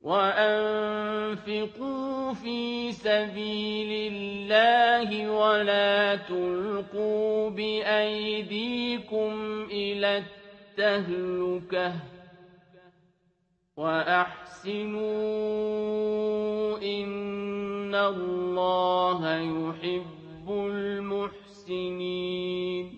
وَأَنفِقُوا فِي سَبِيلِ اللَّهِ وَلَا تُلْقُوا بِأَيْدِيكُمْ إِلَى التَّهْلُكَةِ وَأَحْسِنُوا إِنَّ اللَّهَ يُحِبُّ الْمُحْسِنِينَ